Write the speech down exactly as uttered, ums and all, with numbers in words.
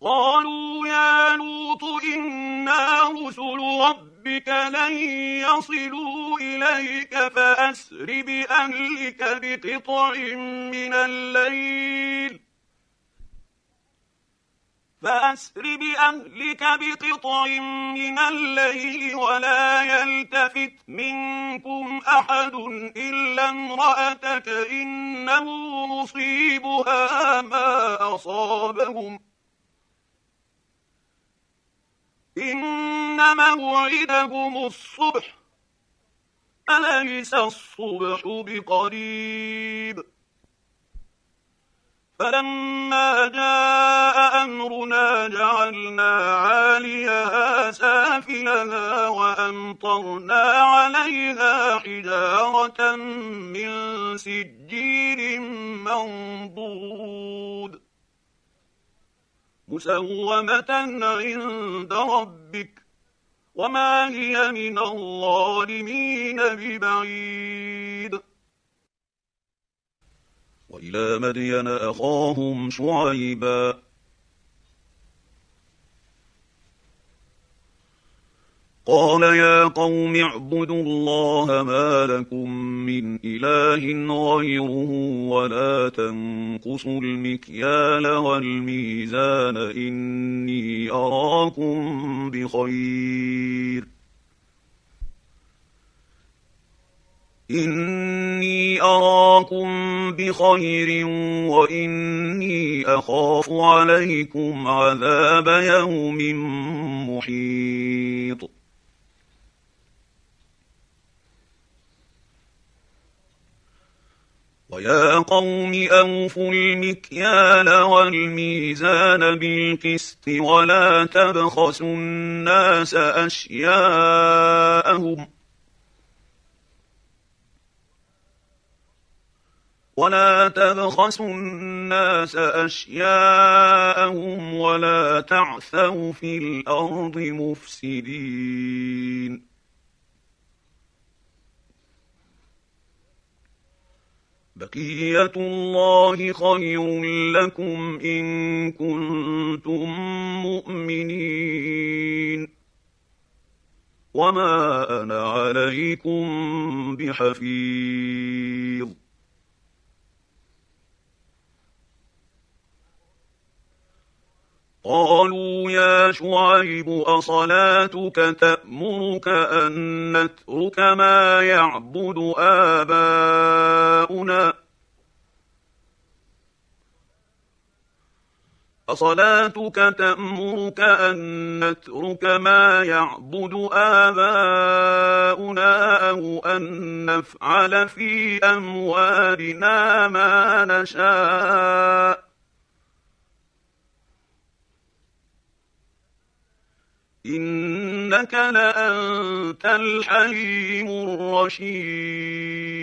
قالوا يا لوط إنا رسل ربك لن يصلوا إليك فأسر بأهلك بقطع من الليل فأسر بأهلك بقطع من الليل ولا يلتفت منكم أحد إلا امرأتك إنه مصيبها ما أصابهم إن موعدهم الصبح أليس الصبح بقريب فلما جاء أمرنا جعلنا عاليها سافلها وأمطرنا عليها حجارة من سجيل منضود مسومة عند ربك وما هي من الظالمين ببعيد. وإلى مدين أخاهم شعيبا قال يا قوم اعبدوا الله ما لكم من إله غيره ولا تنقصوا المكيال والميزان إني أراكم بخير إني أراكم بخير وإني أخاف عليكم عذاب يوم محيط. ويا قوم أوفوا المكيال والميزان بالقسط ولا تبخسوا الناس أشياءهم ولا تبخسوا الناس أشياءهم ولا تعثوا في الأرض مفسدين. بقية الله خير لكم إن كنتم مؤمنين وما أنا عليكم بحفيظ. قالوا يا شعيب أصلاتك تأمرك أن نترك ما يعبد آباؤنا أصلاتك تأمرك أن نترك ما يعبد آباؤنا أو أن نفعل في أموالنا ما نشاء إنك لأنت الحليم الرشيد.